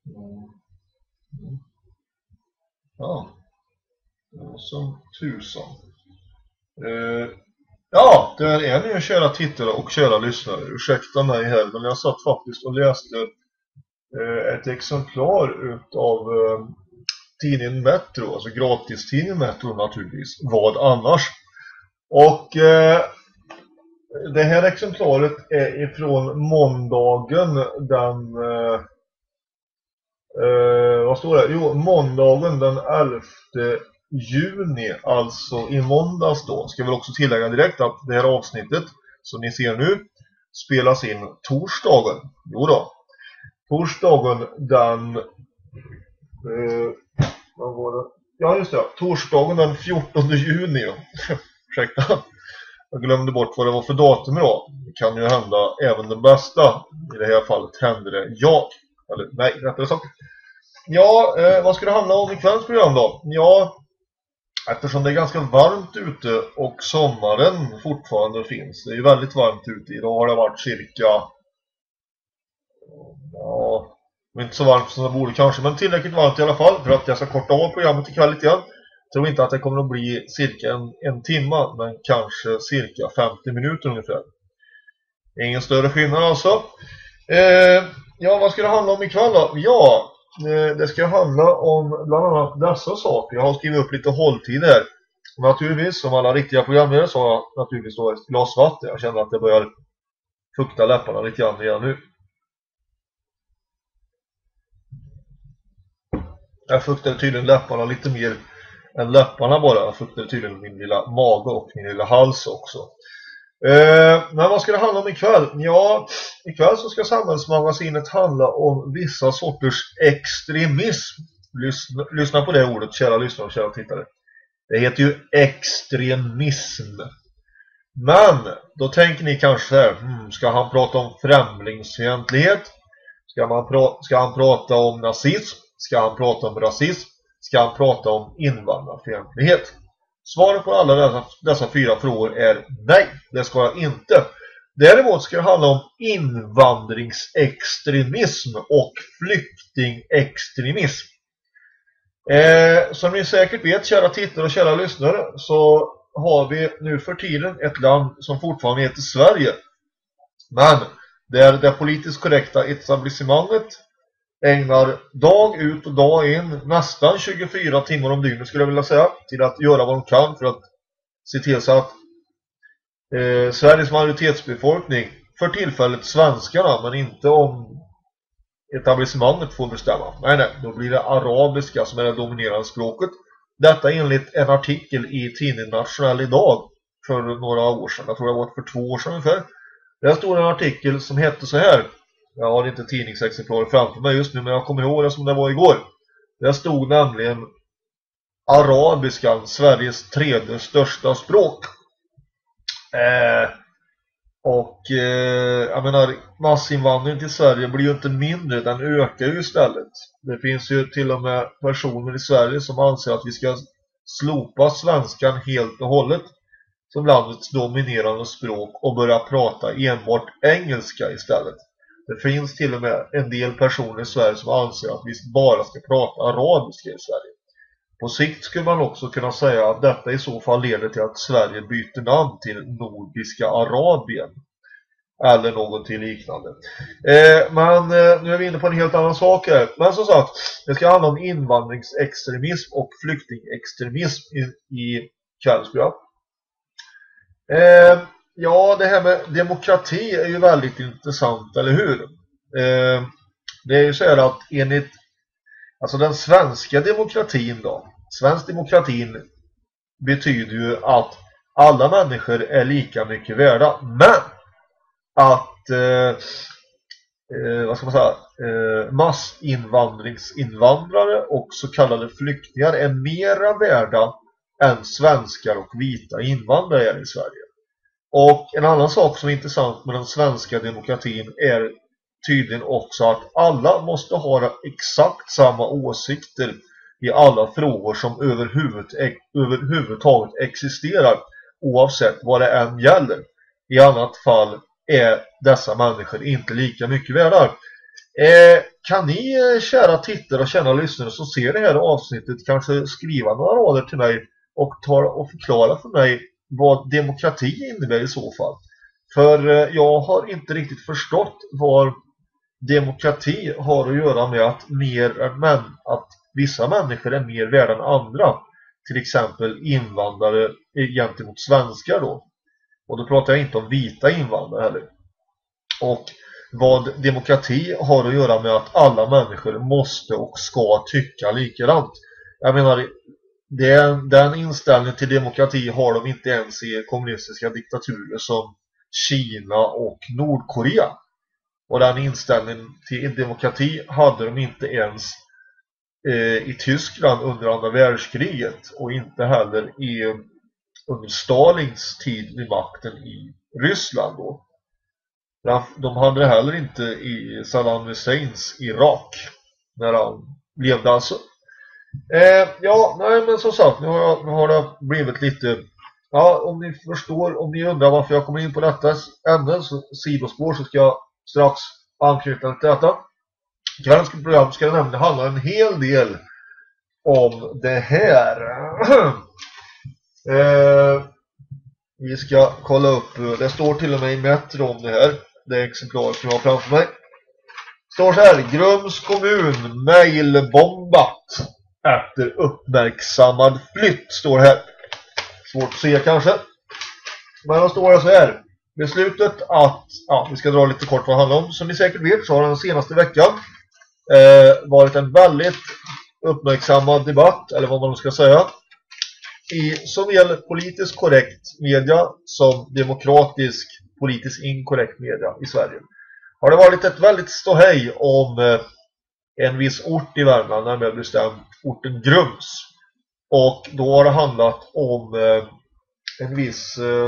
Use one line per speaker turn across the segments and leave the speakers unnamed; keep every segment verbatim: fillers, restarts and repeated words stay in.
Mm. Mm. Ja. Som tusan. Eh, ja, det är ni kära tittare och kära lyssnare. Ursäkta mig här, men jag satt faktiskt och läste eh, ett exemplar utav eh, tidningen Metro, alltså gratistidningen Metro naturligtvis. Vad annars? Och eh, det här exemplaret är ifrån måndagen den eh, eh, vad står det? Jo, måndagen den elfte juni, alltså i måndags då. Ska väl också tillägga direkt att det här avsnittet som ni ser nu spelas in torsdagen. Jo då. Torsdagen den eh, vad var det? Ja, just det. Torsdagen den fjortonde juni. Ursäkta. Jag glömde bort vad det var för datum idag. Det kan ju hända även det bästa. I det här fallet hände det jag. Eller nej, rättare sagt. Ja, eh, vad ska det handla om i kvällens program då? Ja, eftersom det är ganska varmt ute och sommaren fortfarande finns. Det är ju väldigt varmt ute. Idag har det varit cirka... Ja, inte så varmt som det borde kanske. Men tillräckligt varmt i alla fall för att jag ska korta av programmet ikväll lite grann. Jag tror inte att det kommer att bli cirka en, en timma, men kanske cirka femtio minuter ungefär. Ingen större skillnad alltså. Eh, ja, vad ska det handla om ikväll då? Ja, eh, det ska handla om bland annat dessa saker. Jag har skrivit upp lite hålltid här. Naturligtvis, som alla riktiga programledare så har jag naturligtvis då ett glas vatten. Jag känner att det börjar fukta läpparna lite grann igen nu. Jag fuktade tydligen läpparna lite mer än läpparna bara. Jag fuktade tydligen min lilla mage och min lilla hals också. Eh, men vad ska det handla om ikväll? Ja, ikväll så ska Samhällsmagasinet handla om vissa sorters extremism. Lyssna, lyssna på det ordet, kära lyssnare och kära tittare. Det heter ju extremism. Men då tänker ni kanske så här, hmm, ska han prata om främlingsfientlighet? Ska, man pra- ska han prata om nazism? Ska han prata om rasism? Ska han prata om invandrarfientlighet? Svaret på alla dessa, dessa fyra frågor är nej, det ska jag inte. Däremot ska det handla om invandringsextremism och flyktingextremism. Eh, som ni säkert vet, kära tittare och kära lyssnare, så har vi nu för tiden ett land som fortfarande heter Sverige. Men där det politiskt korrekta etablissemanget ägnar dag ut och dag in nästan tjugofyra timmar om dygnet skulle jag vilja säga till att göra vad de kan för att se till så att eh, Sveriges majoritetsbefolkning, för tillfället svenskarna, men inte om etablissemanget får bestämma. Nej, nej, då blir det arabiska som är det dominerande språket. Detta enligt en artikel i tidningen Nationell idag för några år sedan. Jag tror det var för två år sedan ungefär. Där stod en artikel som hette så här. Jag har inte tidningsexemplarer framför mig just nu, men jag kommer ihåg det som det var igår. Där stod nämligen arabiskan, Sveriges tredje största språk. Eh, och eh, jag menar, massinvandringen till Sverige blir ju inte mindre, den ökar ju istället. Det finns ju till och med personer i Sverige som anser att vi ska slopa svenskan helt och hållet som landets dominerande språk och börja prata enbart engelska istället. Det finns till och med en del personer i Sverige som anser att vi bara ska prata arabiska i Sverige. På sikt skulle man också kunna säga att detta i så fall leder till att Sverige byter namn till Nordiska Arabien. Eller någonting liknande. Eh, men eh, nu är vi inne på en helt annan sak här. Men som sagt, det ska handla om invandringsextremism och flyktingextremism i, i kvällsprogram. Eh, ja, det här med demokrati är ju väldigt intressant, eller hur? Eh, det är ju så här att enligt alltså den svenska demokratin då, svensk demokratin betyder ju att alla människor är lika mycket värda, men att eh, eh, vad ska man säga, eh, massinvandringsinvandrare och så kallade flyktingar är mera värda än svenskar och vita invandrare är i Sverige. Och en annan sak som är intressant med den svenska demokratin är tydligen också att alla måste ha exakt samma åsikter i alla frågor som överhuvud, överhuvudtaget existerar, oavsett vad det än gäller. I annat fall är dessa människor inte lika mycket värda. Eh, kan ni, eh, kära tittare och kära lyssnare som ser det här avsnittet, kanske skriva några rader till mig och, ta, och förklara för mig vad demokrati innebär i så fall. För eh, jag har inte riktigt förstått vad demokrati har att göra med att, mer än män, att vissa människor är mer värda än andra. Till exempel invandrare gentemot svenskar då. Och då pratar jag inte om vita invandrare heller. Och vad demokrati har att göra med att alla människor måste och ska tycka likadant. Jag menar, den, den inställningen till demokrati har de inte ens i kommunistiska diktaturer som Kina och Nordkorea. Och den inställningen till demokrati hade de inte ens eh, i Tyskland under andra världskriget. Och inte heller i, under Stalins tid vid makten i Ryssland då. De hade det heller inte i Saddam Husseins Irak när han levde alltså. Eh, ja, nej men som sagt, nu har, jag, nu har det blivit lite... Ja, om ni förstår, om ni undrar varför jag kommer in på detta ämne, så sidospår, så ska jag strax anknyta till detta. Kvällens program ska nämligen handla en hel del om det här. eh, vi ska kolla upp, det står till och med i Metro om det här. Det är exemplar som jag har framför mig. Står så här: Grums kommun mailbombat efter uppmärksammad flytt, står här. Svårt att se kanske. Men då står det så här: beslutet att, ja, vi ska dra lite kort vad det handlar om. Som ni säkert vet så har den senaste veckan eh, varit en väldigt uppmärksammad debatt, eller vad man ska säga, i såväl politiskt korrekt media som demokratisk politiskt inkorrekt media i Sverige. Har det varit ett väldigt ståhej om eh, en viss ort i Värmland, närmare bestämt orten Grums. Och då har det handlat om eh, en viss eh,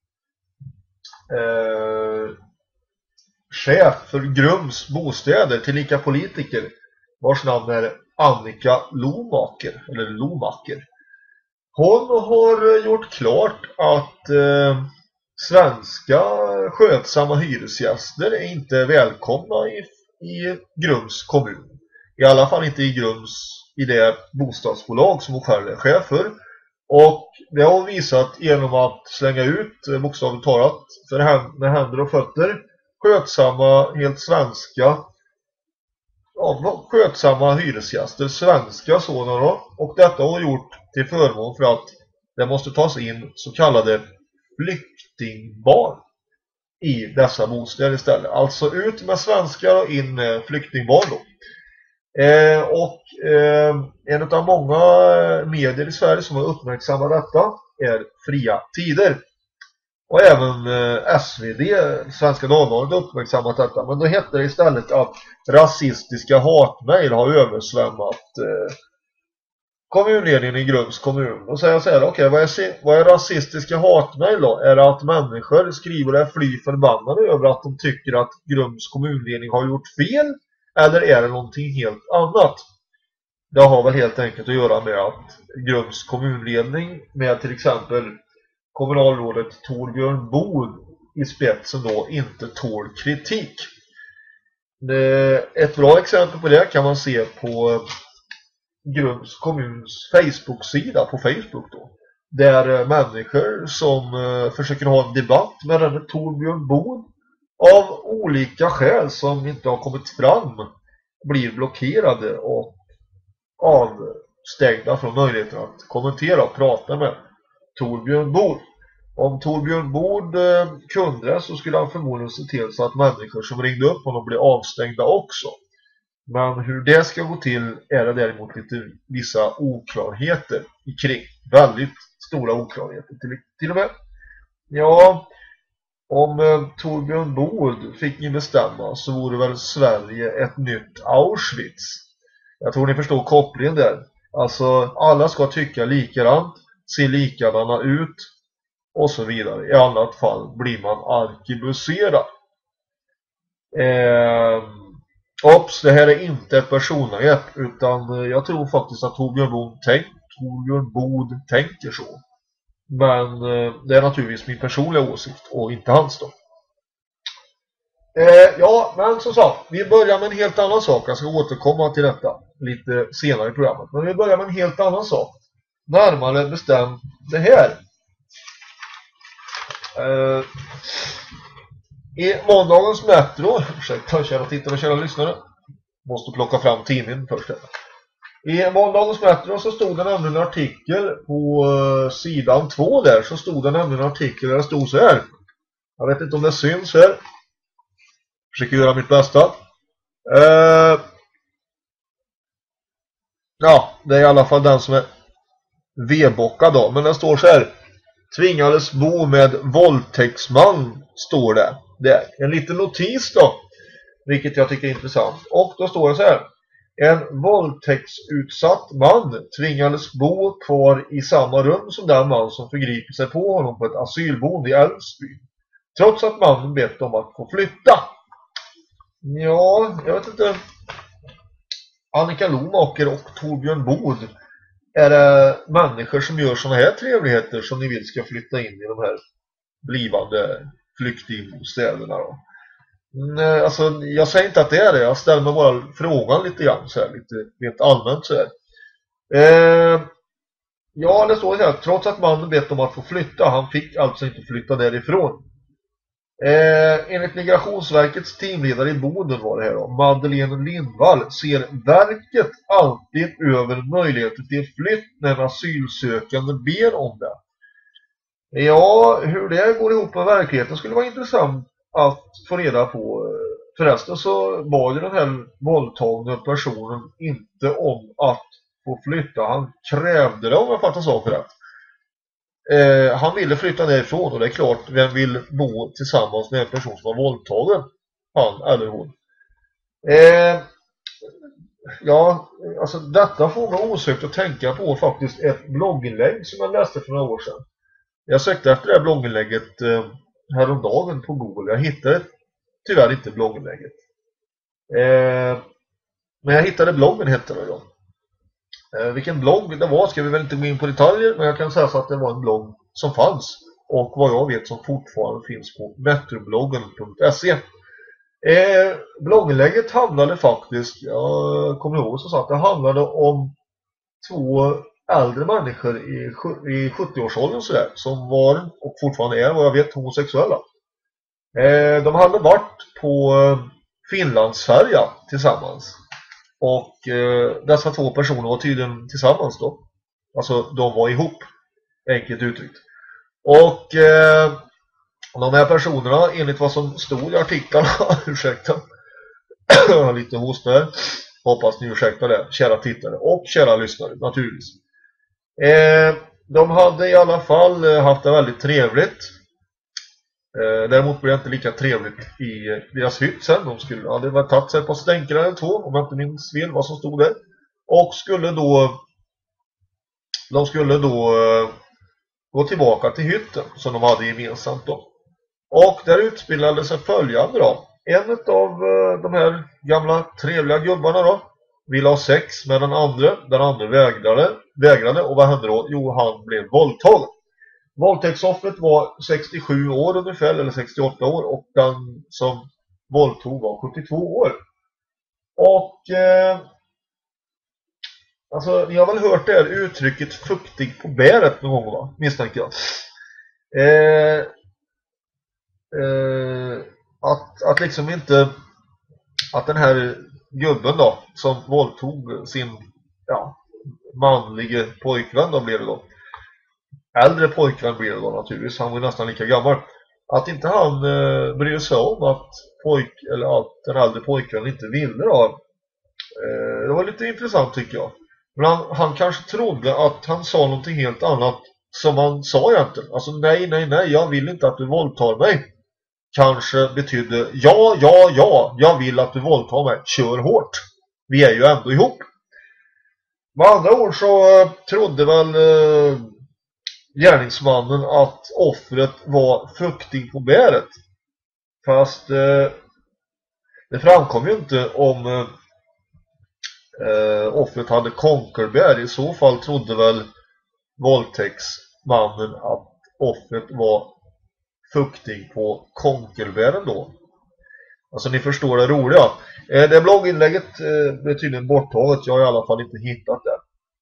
eh, chef för Grums bostäder, tillika politiker, vars namn är Annika Lomaker, eller Lomaker. Hon har gjort klart att eh, svenska skötsamma hyresgäster är inte välkomna i, i Grums kommun. I alla fall inte i Grums, i det bostadsbolag som hon själv är chef för. Och det har hon visat genom att slänga ut, bokstavligt talat, för händer, med händer och fötter, skötsamma, helt svenska, ja, skötsamma hyresgäster, svenska sådana då. Och detta har hon gjort till förmån för att det måste tas in så kallade flyktingbarn i dessa bostäder istället. Alltså ut med svenskar och in med flyktingbarn då. Eh, och eh, en av många medier i Sverige som har uppmärksammat detta är Fria Tider. Och även eh, S V D, Svenska Dagbladet, har uppmärksammat detta. Men då heter det istället att rasistiska hatmejl har översvämmat eh, kommunledningen i Grums kommun. Och säger så här, okej, okay, vad, vad är rasistiska hatmejl då? Är det att människor skriver det fly förbannade över att de tycker att Grums kommunledning har gjort fel? Eller är det någonting helt annat? Det har väl helt enkelt att göra med att Grums kommunledning med till exempel kommunalrådet Torbjörn Bod i spetsen då inte tål kritik. Ett bra exempel på det kan man se på Grums kommuns Facebook-sida på Facebook då. Där människor som försöker ha en debatt med den Torbjörn Bod av olika skäl som inte har kommit fram blir blockerade och avstängda från möjligheten att kommentera och prata med Torbjörn Bod. Om Torbjörn Bod eh, kunde så skulle han förmodligen se till så att människor som ringde upp honom blir avstängda också. Men hur det ska gå till är det däremot lite vissa oklarheter kring. Väldigt stora oklarheter till, till och med. Ja, om eh, Torbjörn Bod fick ni bestämma så vore väl Sverige ett nytt Auschwitz. Jag tror ni förstår kopplingen där. Alltså alla ska tycka likadant, se likadana ut och så vidare. I annat fall blir man arkebuserad. Eh, ops, det här är inte ett personangrepp, utan jag tror faktiskt att Torbjörn Bod, tänk, Torbjörn Bod tänker så. Men eh, det är naturligtvis min personliga åsikt och inte hans då. Eh, ja, men som sagt, vi börjar med en helt annan sak. Jag ska återkomma till detta lite senare i programmet. Men vi börjar med en helt annan sak. Närmare bestämt det här. Eh, I måndagens Metro, ursäkta kära tittare och kära lyssnare, måste plocka fram tidningen först. I måndagens Metro så stod det nämligen en artikel på uh, sidan två där, så stod det nämligen en artikel där det stod så här. Jag vet inte om det syns här. Försöker göra mitt bästa. Uh, ja, det är i alla fall den som är V-bockad då. Men den står så här. Tvingades bo med våldtäktsman, står det. Det är en liten notis då, vilket jag tycker är intressant. Och då står det så här. En våldtäktsutsatt man tvingades bo kvar i samma rum som den man som förgriper sig på honom på ett asylboende i Älvsby. Trots att mannen bett om att få flytta. Ja, jag vet inte. Annika Lomaker och Torbjörn Bod. Är det människor som gör såna här trevligheter som ni vill ska flytta in i de här blivande flyktingbostäderna då? Nej, alltså jag säger inte att det är det. Jag ställer mig bara frågan lite grann så här, lite rent allmänt så här. Eh, ja, det står så här. Trots att mannen bett om att få flytta, han fick alltså inte flytta därifrån. Eh, enligt Migrationsverkets teamledare i Boden var det här då, Madeleine Lindvall, ser verket alltid över möjligheter till flytt när en asylsökande ber om det. Ja, hur det går ihop med verkligheten skulle vara intressant att få reda på. Förresten så bad ju den här våldtagna personen inte om att få flytta. Han krävde det, om jag fattar saker rätt. Eh, han ville flytta därifrån, och det är klart, vem vill bo tillsammans med en person som var våldtagen? Han eller hon. Eh, ja, alltså detta får man osökt att tänka på faktiskt ett blogginlägg som jag läste för några år sedan. Jag sökte efter det här blogginlägget eh, häromdagen på Google. Jag hittade tyvärr inte blogginlägget. Eh, men jag hittade bloggen, hette det då. Eh, vilken blogg det var ska vi väl inte gå in på detaljer, men jag kan säga så att det var en blogg som fanns, och vad jag vet som fortfarande finns på metrobloggen punkt se. Eh, blogginlägget handlade faktiskt, jag kommer ihåg så att det handlade om två äldre människor i, i sjuttio-årsåldern så där, som var och fortfarande är, vad jag vet, homosexuella. Eh, de hade varit på Finlandsfärja tillsammans. Och eh, dessa två personer var tydligen tillsammans då. Alltså de var ihop, enkelt uttryckt. Och eh, de här personerna, enligt vad som stod i artiklarna, ursäkta, jag har lite hosta här. Hoppas ni ursäktar det, kära tittare och kära lyssnare, naturligtvis. Eh, de hade i alla fall haft det väldigt trevligt. Eh, däremot blev det inte lika trevligt i deras hytt sen. De skulle, hade väl tagit sig på stänkare eller två, om jag inte minns fel vad som stod där. Och skulle då de skulle då eh, gå tillbaka till hytten som de hade gemensamt då. Och där utspelade sig följande då. En av eh, de här gamla trevliga gubbarna då ville ha sex med den andra. Den andra vägrade, vägrade och vad hände då? Jo, han blev våldtagen. Våldtäktsoffret var sextiosju år ungefär, eller sextioåtta år, och den som våldtog var sjuttiotvå år. Och eh, alltså, ni har väl hört det här uttrycket fuktig på bäret någon gång, va? Misstänker jag. Eh, eh, att, att liksom inte att den här gubben då som våldtog sin ja, manliga pojkvän då blev det då. Äldre pojkvän blev det då naturligtvis, han var nästan lika gammal. Att inte han eh, bryr sig om att pojk eller att den äldre pojkvän inte ville då. Eh, det var lite intressant tycker jag. Men han, han kanske trodde att han sa någonting helt annat som han sa egentligen. Alltså nej, nej, nej, jag vill inte att du våldtar mig. Kanske betydde ja, ja, ja, jag vill att du våldtar mig. Kör hårt. Vi är ju ändå ihop. Med andra ord så eh, trodde väl eh, gärningsmannen att offret var fuktig på bäret. Fast eh, det framkom ju inte om eh, offret hade konkerbär. I så fall trodde väl våldtäktsmannen att offret var fuktig på konkerbären då. Alltså ni förstår det roliga. Eh, det blogginlägget eh, blir tydligen borttaget. Jag har i alla fall inte hittat det.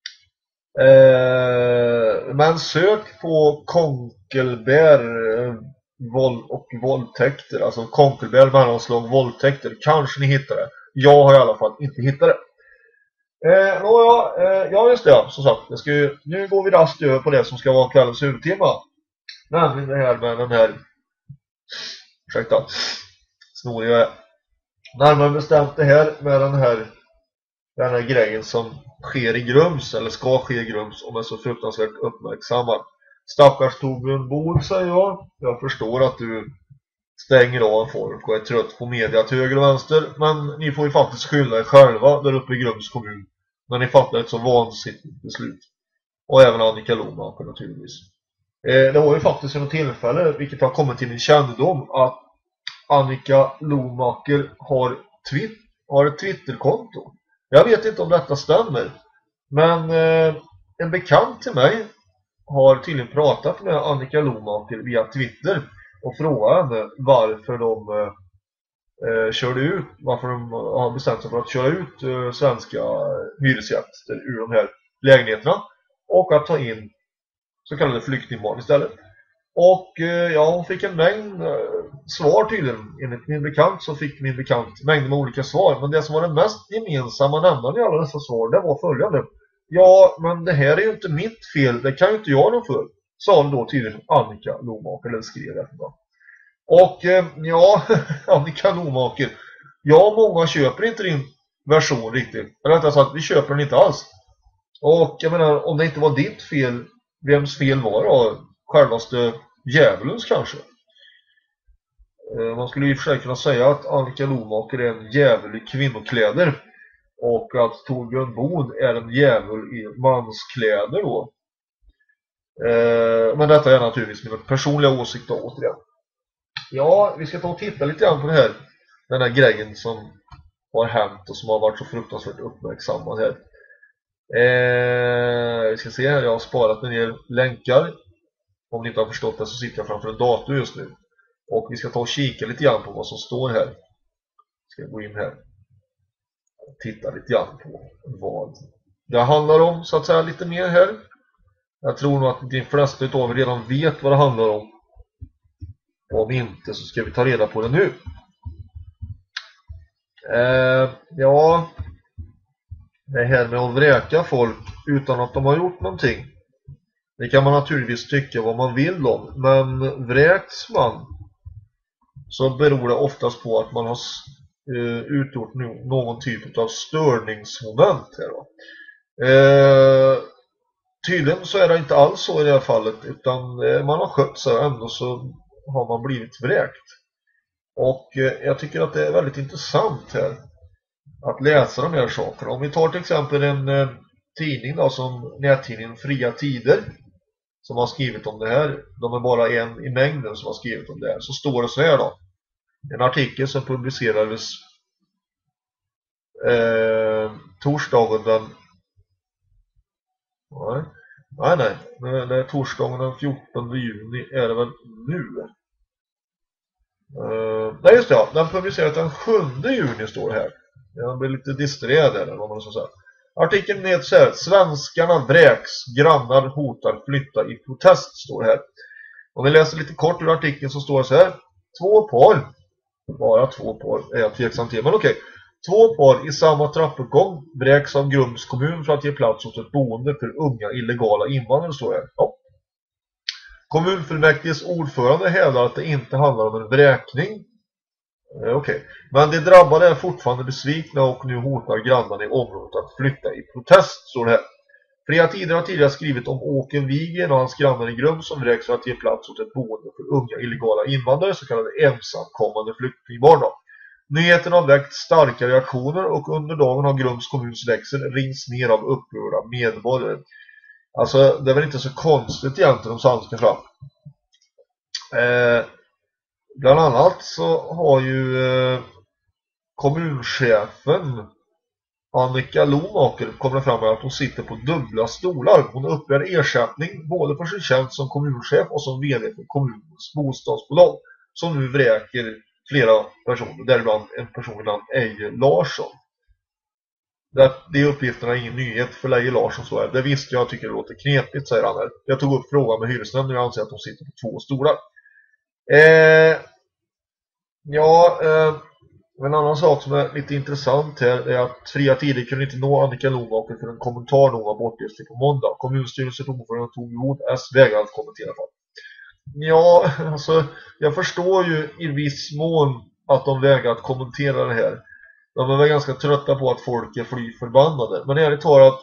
Eh, men sök på Konkelbär eh, våld och våldtäkter. Alltså Konkelbär mellanslag våldtäkter. Kanske ni hittar det. Jag har i alla fall inte hittat det. Eh, ja, eh, ja just det, som sagt. Det ska ju, nu går vi raskt över på det som ska vara kvällens huvudtema. Nämligen det här med den här... Ursäkta. Snorig jag är. Närmare bestämt det här med den här den här grejen som sker i Grums, eller ska ske i Grums, om är så fruktansvärt uppmärksammad. Stackars Torbjörn Bohl, säger jag. Jag förstår att du stänger av folk och är trött på media till höger och vänster, men ni får ju faktiskt skylla er själva där uppe i Grums kommun när ni fattar ett så vansinnigt beslut. Och även Annika Lomaker naturligtvis. Eh, det var ju faktiskt en tillfälle, vilket har kommit till min kännedom, att Annika Lomaker har, twitt har ett Twitterkonto. Jag vet inte om detta stämmer, men eh, en bekant till mig har tydligen pratat med Annika Lomaker via Twitter och frågat henne varför de eh, körde ut, varför de har bestämt sig för att köra ut eh, svenska hyresgäster ur de här lägenheterna och att ta in så kallade flyktingbarn istället. Och eh, ja, hon fick en mängd eh, svar tydligen. Enligt min bekant så fick min bekant mängder med olika svar. Men det som var den mest gemensamma nämnaren i alla dessa svar, det var följande. Ja, men det här är ju inte mitt fel. Det kan ju inte jag någon för. Sa hon då tydligen Annika Lomaker, eller skrev det. Och eh, ja, Annika Lomaker. Ja, många köper inte din version riktigt. Eller rättare sagt, vi köper den inte alls. Och jag menar, om det inte var ditt fel, vems fel var det då? Självaste djävulens kanske. Man skulle i och för sig kunna säga att Annika Lomaker är en djävul i kvinnokläder och att Torbjörn Bohl är en djävul i manskläder då. Men detta är naturligtvis mina personliga åsikter återigen. Ja, vi ska ta och titta lite grann på det här. Den här grejen som har hänt och som har varit så fruktansvärt uppmärksammad här. Eh, vi ska se här, jag har sparat en del länkar. Om ni inte har förstått det så sitter jag framför en dator just nu. Och vi ska ta och kika lite grann på vad som står här. Ska jag gå in här och titta lite grann på vad det handlar om, så att säga, lite mer här. Jag tror nog att de flesta av er redan vet vad det handlar om. Om inte så ska vi ta reda på det nu. Eh, ja, det här med att vräka folk utan att de har gjort någonting. Det kan man naturligtvis tycka vad man vill om. Men vräks man så beror det oftast på att man har uh, utgjort no någon typ av störningsmoment här då. Uh, tydligen så är det inte alls så i det här fallet, utan uh, man har skött sig och ändå så har man blivit vräkt. Och uh, jag tycker att det är väldigt intressant här att läsa de här sakerna. Om vi tar till exempel en uh, tidning då, som nättidningen Fria Tider, som har skrivit om det här. De är bara en i mängden som har skrivit om det här. Så står det så här då. En artikel som publicerades eh, torsdagen den... Nej, nej, nej. Det är torsdagen den fjortonde juni är det väl nu. Eh, nej just det, ja. Den publicerades den sjunde juni står det här. Jag blir lite disträ eller vad man ska säga. Artikeln heter så här: svenskarna vräks, grannar hotar flytta i protest, står det här. Om vi läser lite kort ur artikeln så står det så här: två par, bara två par är jag tveksam till, men okej. Två par i samma trappuppgång vräks av Grums kommun för att ge plats åt ett boende för unga illegala invandrare, står det här. Ja. Kommunfullmäktiges ordförande hävdar att det inte handlar om en vräkning. Okej, okay. Men de drabbade är fortfarande besvikna och nu hotar grannarna i området att flytta i protest, står det här. Fria Tider har tidigare skrivit om Åken Wiggen och hans grannar i Grums som vräks för att ge plats åt ett boende för unga illegala invandrare, så kallade ensamkommande flyktingbarn. Nyheten har väckt starka reaktioner och under dagen har Grums kommuns växel ringts ner av upprörda medborgare. Alltså, det är väl inte så konstigt egentligen om sant ska fram. Eh... Bland annat så har ju eh, kommunchefen Annika Lomaker kommit fram med att hon sitter på dubbla stolar. Hon uppbär ersättning både för sin tjänst som kommunchef och som vd för kommunens bostadsbolag, som nu vräker flera personer, däribland en person vid namn Eje Larsson. Det, de uppgifterna är ingen nyhet för Eje Larsson, så är det. Visste jag, tycker det låter knepigt, säger han här. Jag tog upp frågan med hyresnämnden och jag anser att de sitter på två stolar. Eh, ja, eh, en annan sak som är lite intressant här är att Fria Tider kunde inte nå Annika Lomaker för en kommentar nog var bortrest på måndag. Kommunstyrelsen ordförande tog emot S vägrar att kommentera fall. Ja, alltså jag förstår ju i viss mån att de vägrar att kommentera det här. De är väl ganska trötta på att folk är fly förbannade. Men ärligt talat,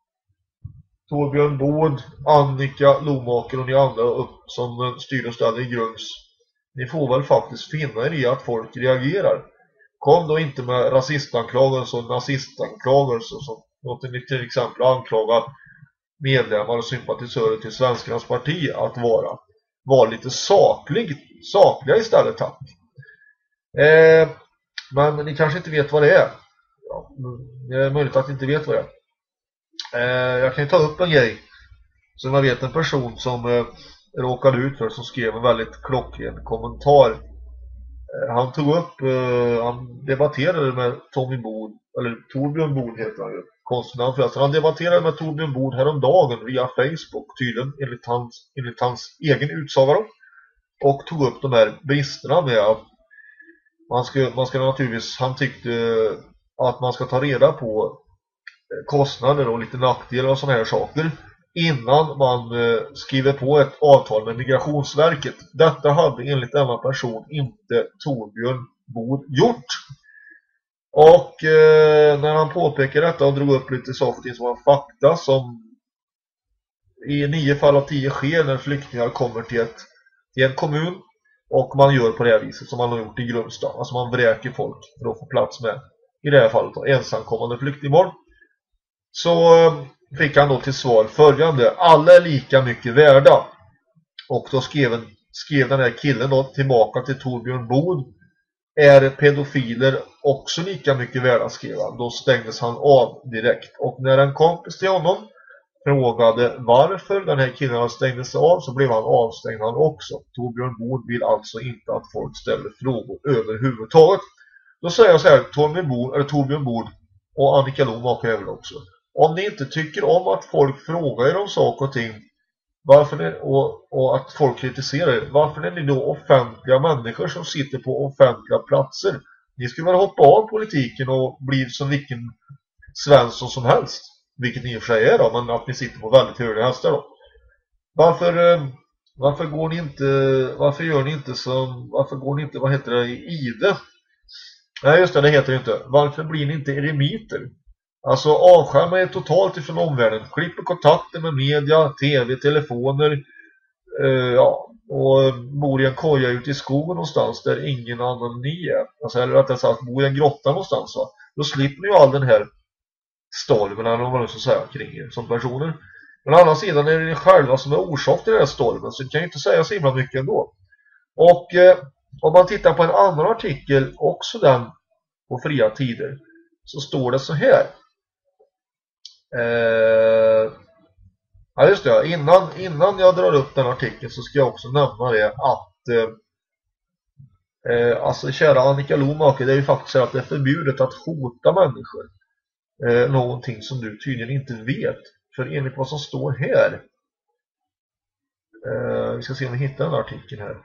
Torbjörn Bod, Annika Lomaker och ni andra upp som styr och ställer i Grums, ni får väl faktiskt finna er i att folk reagerar. Kom då inte med rasistanklagelser och nazistanklagelser som låter ni till exempel anklaga medlemmar och sympatisörer till Svenskarnas parti att vara. Var lite saklig, sakliga istället, tack. Eh, men ni kanske inte vet vad det är. Ja, det är möjligt att ni inte vet vad det är. Eh, jag kan ju ta upp en grej som jag vet en person som eh, råkade ut för, som skrev en väldigt klockren kommentar. Eh, han tog upp, eh, han debatterade med Tommy Bod, eller Torbjörn Bod heter han ju, konstnären förresten. Han debatterade med Torbjörn Bod häromdagen via Facebook, tydligen enligt hans, enligt hans egen utsaga då, och tog upp de här bristerna med att man ska, man ska naturligtvis, han tyckte att man ska ta reda på kostnader och lite nackdelar och såna här saker innan man eh, skriver på ett avtal med Migrationsverket. Detta hade enligt denna person inte Torbjörn Bod gjort. Och eh, när han påpekar detta och drog upp lite saker som var fakta som i nio fall av tio sker när flyktingar kommer till, ett, till en kommun och man gör på det här viset som man har gjort i Grundstad. Alltså man vräker folk för att få plats med, i det här fallet då, ensamkommande flyktingbarn. Så fick han då till svar följande: alla är lika mycket värda. Och då skrev, skrev den här killen då tillbaka till Torbjörn Bod: är pedofiler också lika mycket värda, skrev han. Då stängdes han av direkt. Och när en kompis till honom frågade varför den här killen stängdes av, så blev han avstängd han också. Torbjörn Bod vill alltså inte att folk ställer frågor överhuvudtaget. Då säger jag så här: Torbjörn Bod, eller Torbjörn Bod och Annika Lomaker är väl också, om ni inte tycker om att folk frågar er om saker och ting, varför ni, och, och att folk kritiserar er, varför är ni då offentliga människor som sitter på offentliga platser? Ni skulle väl hoppa av politiken och bli som vilken Svensson som helst, vilket ni i och för sig är då, men att ni sitter på väldigt höga hästar då. Varför, varför går ni inte, varför gör ni inte som, varför går ni inte, vad heter det, i Ide? Nej just det, det heter det inte. Varför blir ni inte eremiter? Alltså avskärma er totalt ifrån omvärlden. Klipper kontakter med media, tv, telefoner. Eh, ja, och bor i en koja ute i skogen någonstans där ingen annan än ni är. Alltså, eller rättare sagt, bor i en grotta någonstans, va? Då slipper ni ju all den här stormen, eller vad man ska säga, kring er som personer. Men å andra sidan är det ni själva som är orsak till den här stormen, så det kan ju inte säga så himla mycket ändå. Och eh, om man tittar på en annan artikel, också den på Fria Tider, så står det så här. Eh, ja just det, innan, innan jag drar upp den artikeln så ska jag också nämna det att eh, eh, alltså kära Annika Lomaker, det är ju faktiskt så att det är förbjudet att hota människor. Eh, någonting som du tydligen inte vet. För enligt vad som står här, eh, vi ska se om vi hittar den artikeln här.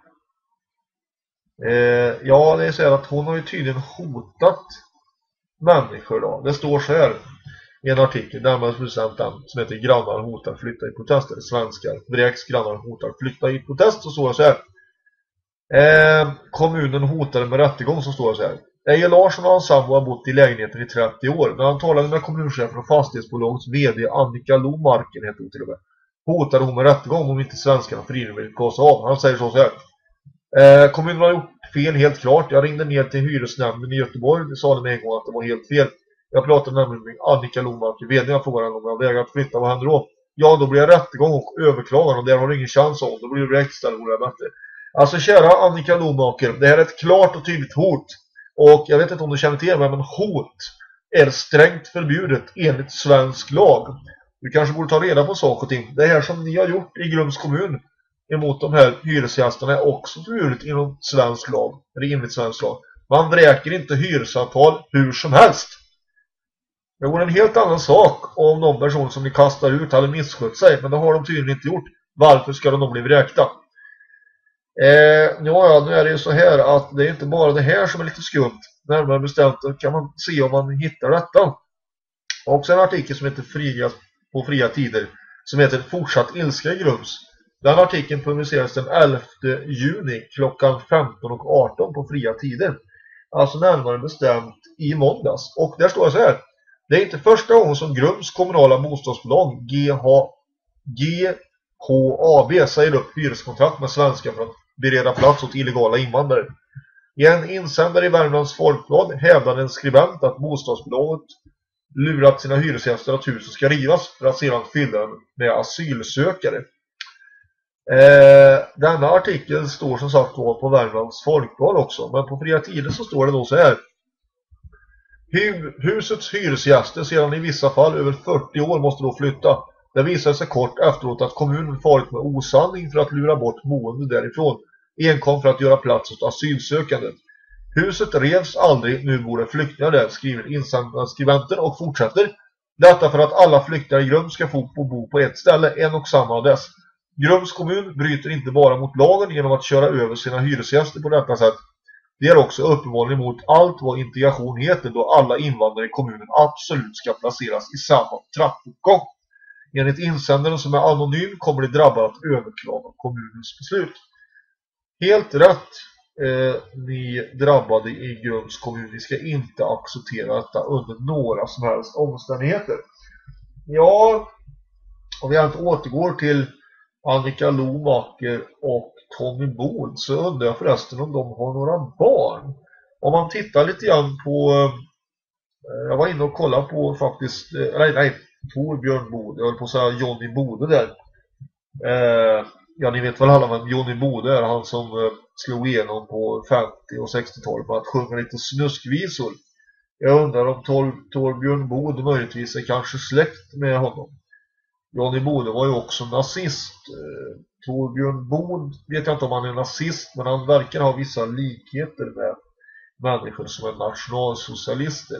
Eh, ja, det är så här att hon har ju tydligen hotat människor då. Det står så här i en artikel, närmare bestämt den som heter Grannar hotar flytta i protest, eller svenskar vräks, grannar hotar flytta i protest, så står det så här. Eh, kommunen hotade med rättegång, så står det så här. Eje Larsson och hans sambo har bott i lägenheten i trettio år. När han talade med kommunchefen och fastighetsbolagets vd Annika Lomaker, heter hon till och med, hotade hon med rättegång om inte svenskarna frivilligt gav sig av. Han säger så här. Eh, kommunen har gjort fel, helt klart. Jag ringde ner till hyresnämnden i Göteborg. De sa det med en gång att det var helt fel. Jag pratade nämligen med Annika Lomaker, vd. Jag frågade om jag vägrar att flytta. Vad händer då? Ja, då blir jag rättegång och överklagan, och där har du ingen chans om. Då blir det direkt ställe vore bättre. Alltså kära Annika Lomaker, det här är ett klart och tydligt hot. Och jag vet inte om du känner till det, men hot är strängt förbjudet enligt svensk lag. Du kanske borde ta reda på saker och ting. Det här som ni har gjort i Grums kommun, emot de här hyresgästerna är också förbjudet inom svensk lag, eller enligt svensk lag. Man vräker inte hyresavtal hur som helst. Det vore en helt annan sak om någon person som ni kastar ut hade misskött sig, men det har de tydligen inte gjort. Varför ska de då bli vräkta? Eh, ja, nu är det ju så här att det är inte bara det här som är lite skumt. Närmare bestämt kan man se om man hittar detta. Också en artikel som heter Fria på fria tider, som heter Fortsatt ilska i Grums. Den artikeln publiceras den elfte juni klockan femton och arton på fria tider. Alltså närmare bestämt i måndags. Och där står det så här: det är inte första gången som Grums kommunala bostadsbolag G H A B säger upp hyreskontrakt med svenskar för att bereda plats åt illegala invandrare. I en insändare i Värmlands Folkblad hävdade en skribent att bostadsbolaget lurat sina hyresgäster att huset ska rivas för att sedan fylla den med asylsökare. Eh, denna artikel står som sagt då på Värmlands Folkblad också, men på fria tider så står det då så här: husets hyresgäster sedan i vissa fall över fyrtio år måste då flytta. Det visade sig kort efteråt att kommunen farit med osanning för att lura bort boende därifrån, enkom för att göra plats åt asylsökande. Huset revs aldrig, nu bor det flyktingar där, skriver insändarskribenten och fortsätter: detta för att alla flyktingar i Grums ska få bo på ett ställe, en och samma adress. Grums kommun bryter inte bara mot lagen genom att köra över sina hyresgäster på detta sätt. Det är också uppenbarligen emot allt vad integration heter, då alla invandrare i kommunen absolut ska placeras i samma trappuppgång. Enligt insändaren som är anonym kommer det drabba att överklaga kommunens beslut. Helt rätt, eh, ni drabbade i Grums kommun. Ni ska inte acceptera detta under några som helst omständigheter. Ja, om vi inte återgår till Annika Lomaker och Tommy Bod, så undrar jag förresten om de har några barn. Om man tittar lite grann på, eh, jag var inne och kollade på faktiskt, eh, nej, nej, Torbjörn Bod, jag höll på att säga Johnny Bode där. Eh, ja, ni vet väl alla vem Johnny Bode är, han som eh, slog igenom på femtio- och sextiotalet med att sjunga lite snuskvisor. Jag undrar om Tor- Torbjörn Bod möjligtvis är kanske släkt med honom. Johnny Bode var ju också nazist. Eh, Torbjörn Bod vet jag inte om han är nazist, men han verkar ha vissa likheter med människor som är nationalsocialister.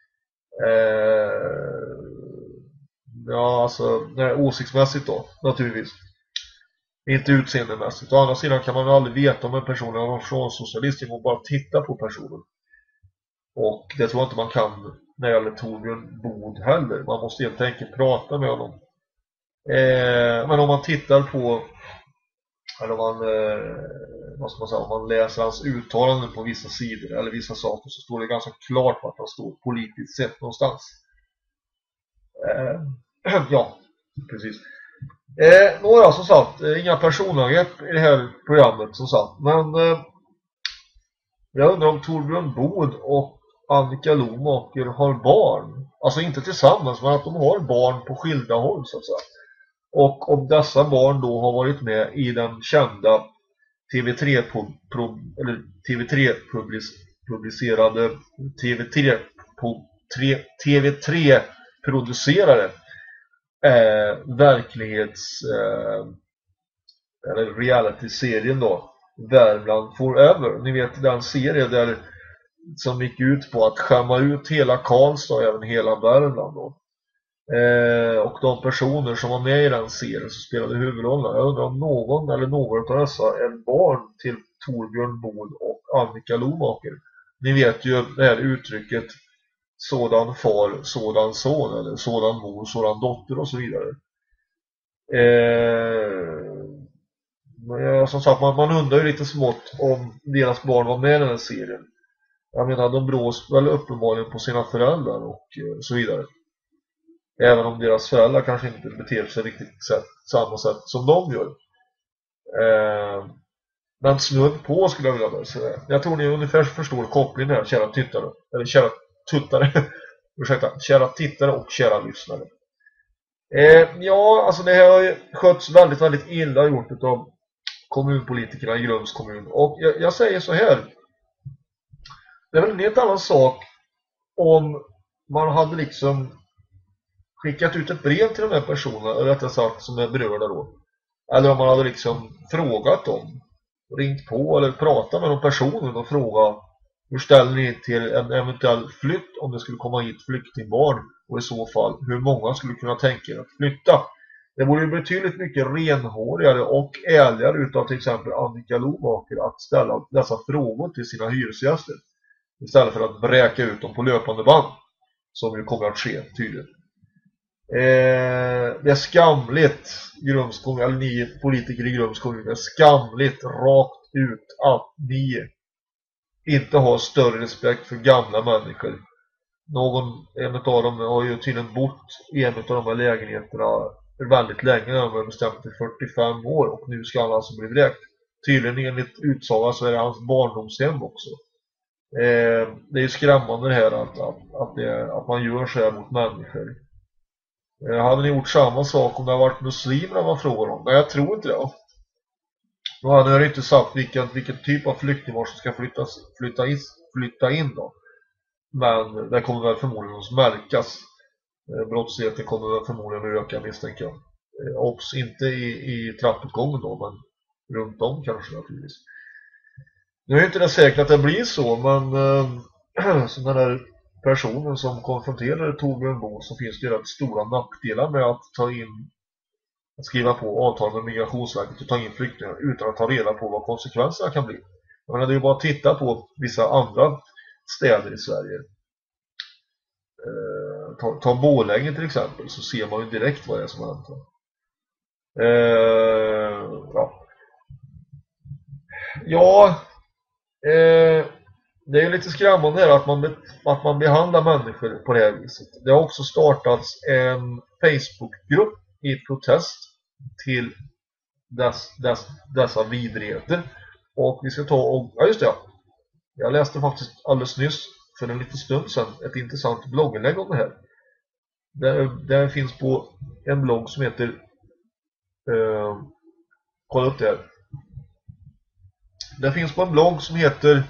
Eh, ja, alltså nej, åsiktsmässigt då, naturligtvis. Inte utseendemässigt. Å andra sidan kan man aldrig veta om en person är nationalsocialist genom att bara titta på personen. Och det tror jag inte man kan när det gäller Torbjörn Bod heller. Man måste helt enkelt prata med honom. Eh, men om man tittar på, eller om man, eh, vad ska man säga, om man läser hans uttalanden på vissa sidor eller vissa saker, så står det ganska klart vart han står politiskt sett någonstans. Eh, ja, precis. Eh, några som sagt, eh, inga personangrepp i det här programmet som sagt, men eh, jag undrar om Torbjörn Bod och Annika Lomaker har barn. Alltså inte tillsammans, men att de har barn på skilda håll så att säga. Och om dessa barn då har varit med i den kända T V tre pro, pro, eller T V tre public, publicerade T V tre, pro, tre, T V tre producerade eh, verklighets eh, eller reality-serien då, Värmland Forever. Ni vet den serie där som gick ut på att skämma ut hela Karlstad och även hela Värmland då. Eh, och de personer som var med i den serien som spelade huvudrollen, jag undrar om någon eller några av dessa är barn till Torbjörn Bod och Annika Lomaker. Ni vet ju det här uttrycket sådan far, sådan son, eller sådan mor, sådan dotter och så vidare. Eh, men som sagt, man, man undrar ju lite smått om deras barn var med i den här serien. Jag menar, de brås väl uppenbarligen på sina föräldrar och eh, så vidare. Även om deras föräldrar kanske inte beter sig riktigt sätt, samma sätt som de gör. Eh, men snudd på skulle jag vilja säga. Jag tror ni ungefär förstår kopplingen här, kära tittare. Eller kära tuttare. Ursäkta, kära tittare och kära lyssnare. Eh, ja, alltså det här har ju skötts väldigt, väldigt illa gjort av kommunpolitikerna i Grums kommun. Och jag, jag säger så här. Det är väl en helt annan sak om man hade liksom skickat ut ett brev till de här personerna, eller rättare sagt som är berörda då, Eller om man hade liksom frågat dem, ringt på eller pratat med någon person och frågat hur ställer ni till en eventuell flytt om det skulle komma hit flyktingbarn, och i så fall hur många skulle kunna tänka er att flytta. Det vore ju betydligt mycket renhårigare och ärligare utav till exempel Annika Lomaker att ställa dessa frågor till sina hyresgäster istället för att bräka ut dem på löpande band, som ju kommer att ske tydligt. Eh, det är skamligt, Grums kommun, eller ni politiker i Grums kommun, det är skamligt rakt ut att ni inte har större respekt för gamla människor. Någon, en av dem har ju tydligen bott i en av de här lägenheterna väldigt länge, när de har bestämt till fyrtiofem år, och nu ska han alltså bli vräkt. Tydligen enligt utsaga så är det hans barndomshem också. Eh, det är ju skrämmande det här att, att, att, det, att man gör så här mot människor. Eh, hade ni gjort samma sak om det hade varit muslimer man frågar om? Nej, jag tror inte det. Nu har jag inte sagt vilken, vilken typ av flyktingbarn som ska flyttas, flytta, in, flytta in då. Men det kommer väl förmodligen att märkas. Brottsligheten kommer väl förmodligen att öka, misstänker jag. Också inte i, i trappuppgången då, men runt om kanske naturligtvis. Nu är inte det säkert att det blir så, men äh, så den här personen som konfronterar Torbjörn Bo, så finns det ju rätt stora nackdelar med att ta in, att skriva på avtal med Migrationsverket och ta in flyktingar utan att ta reda på vad konsekvenserna kan bli. Jag menar, det är ju bara att titta på vissa andra städer i Sverige. Eh, ta, ta Borlänge till exempel, så ser man ju direkt vad det är som händer. Eh, ja, ja eh, det är ju lite skrämmande här att man, be, att man behandlar människor på det här viset. Det har också startats en Facebookgrupp i protest till dess, dess, dessa vidrigheter. Och vi ska ta och, ja just det, jag läste faktiskt alldeles nyss för en liten stund sedan ett intressant blogginlägg om det här. Det, det finns på en blogg som heter eh, kolla upp det här. Det finns på en blogg som heter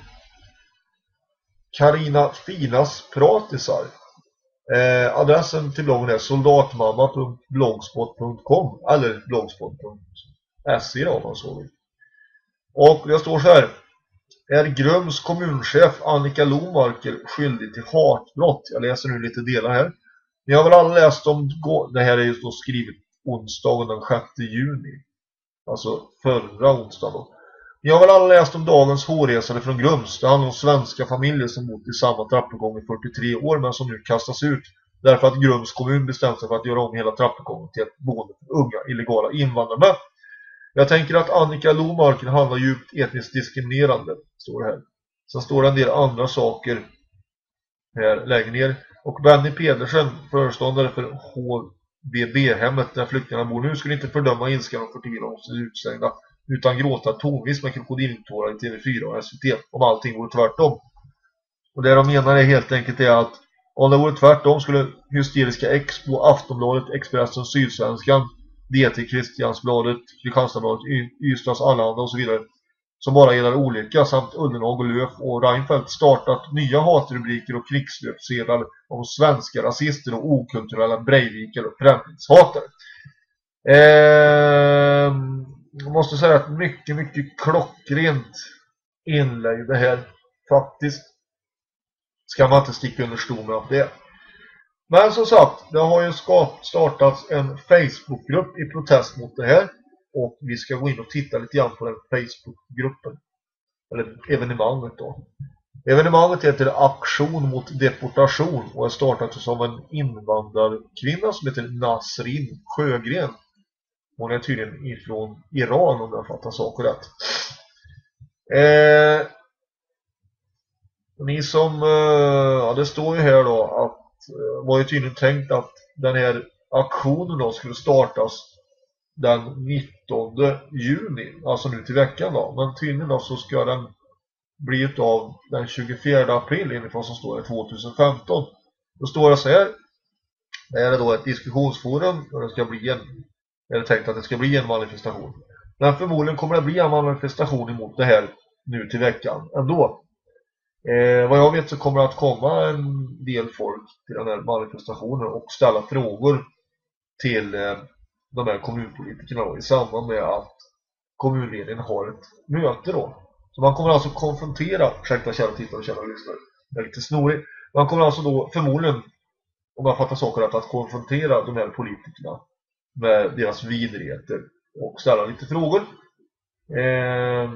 Carina Finas pratisar. Eh, adressen till bloggen är soldatmamma punkt blogspot punkt com eller blogspot punkt se om man så vill. Och det står så här: är Grums kommunchef Annika Lomaker skyldig till hatbrott? Jag läser nu lite delar här. Ni har väl alla läst om, det här är ju då skrivet onsdagen den sjätte juni. Alltså förra onsdagen då. Ni har väl alla läst om dagens hårresare från Grums. Det handlar om svenska familjer som bott i samma trappuppgång i fyrtiotre år men som nu kastas ut därför att Grums kommun bestämt sig för att göra om hela trappuppgången till ett boende för unga illegala invandrare. Jag tänker att Annika Lomaker handlar djupt etniskt diskriminerande, står det här. Sen står det en del andra saker här längre ner. Och Benny Pedersen, föreståndare för H V B-hemmet där flyktingarna bor nu, skulle inte fördöma ilskan och förtvivlan hos de utstängda, utan gråta tonvis med krokodiltårar i T V fyra och S V T om allting vore tvärtom. Och det de menar är helt enkelt är att om det vore tvärtom skulle hysteriska Expo, Aftonbladet, Expressen, Sydsvenskan, D T, Kristiansbladet, Kristianstadsbladet, Ystads Allehanda och så vidare, som bara gillar olika, samt Ullenhag och Löf och Reinfeldt startat nya hatrubriker och krigslöpsedlar om svenska rasister och okulturella brejvikar och främlingshatare. Eh, jag måste säga att mycket, mycket klockrent inlägg det här. Faktiskt ska man inte sticka under stol med det. Men som sagt, det har ju startats en Facebookgrupp i protest mot det här. Och vi ska gå in och titta lite grann på den Facebookgruppen. Eller evenemanget då. Evenemanget heter Aktion mot deportation och är startat som en invandrarkvinna som heter Nasrin Sjögren. Hon är tydligen ifrån Iran om jag fattar saker rätt. Eh, ni som, eh, ja det står ju här då att eh, var ju tydligen tänkt att den här aktionen då skulle startas den nittonde juni, alltså nu till veckan då. Men tydligen då så ska den bli utav den tjugofjärde april enligt vad som står i tjugohundrafemton. Då står det så här: det är då ett diskussionsforum och det ska bli en, är det tänkt att det ska bli en manifestation. Men förmodligen kommer det bli en manifestation emot det här nu till veckan ändå. Eh, vad jag vet så kommer det att komma en del folk till den här manifestationen och ställa frågor till eh, de här kommunpolitikerna då, i samband med att kommunledningen har ett möte då. Så man kommer alltså konfrontera, ursäkta kära tittare och kära lyssnare, det är lite snorig. Man kommer alltså då förmodligen, om man fattar saker rätt, att konfrontera de här politikerna med deras vidrigheter och ställa lite frågor. Eh,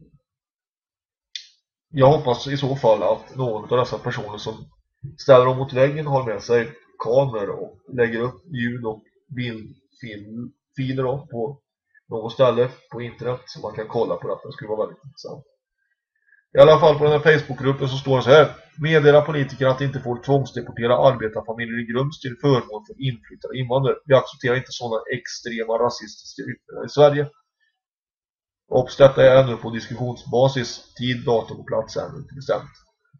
jag hoppas i så fall att någon av dessa personer som ställer dem mot väggen har med sig kameror och lägger upp ljud- och bildfiler då på något ställe på internet så man kan kolla på detta. Det skulle vara väldigt intressant. I alla fall på den här Facebookgruppen så står det så här: meddela politiker att inte får tvångsdeportera arbetarfamiljer i Grums till förmån för inflyttade invandrare. Vi accepterar inte sådana extrema rasistiska yttringar i Sverige. Och detta är ännu på diskussionsbasis. Tid, datum och plats är inte bestämt.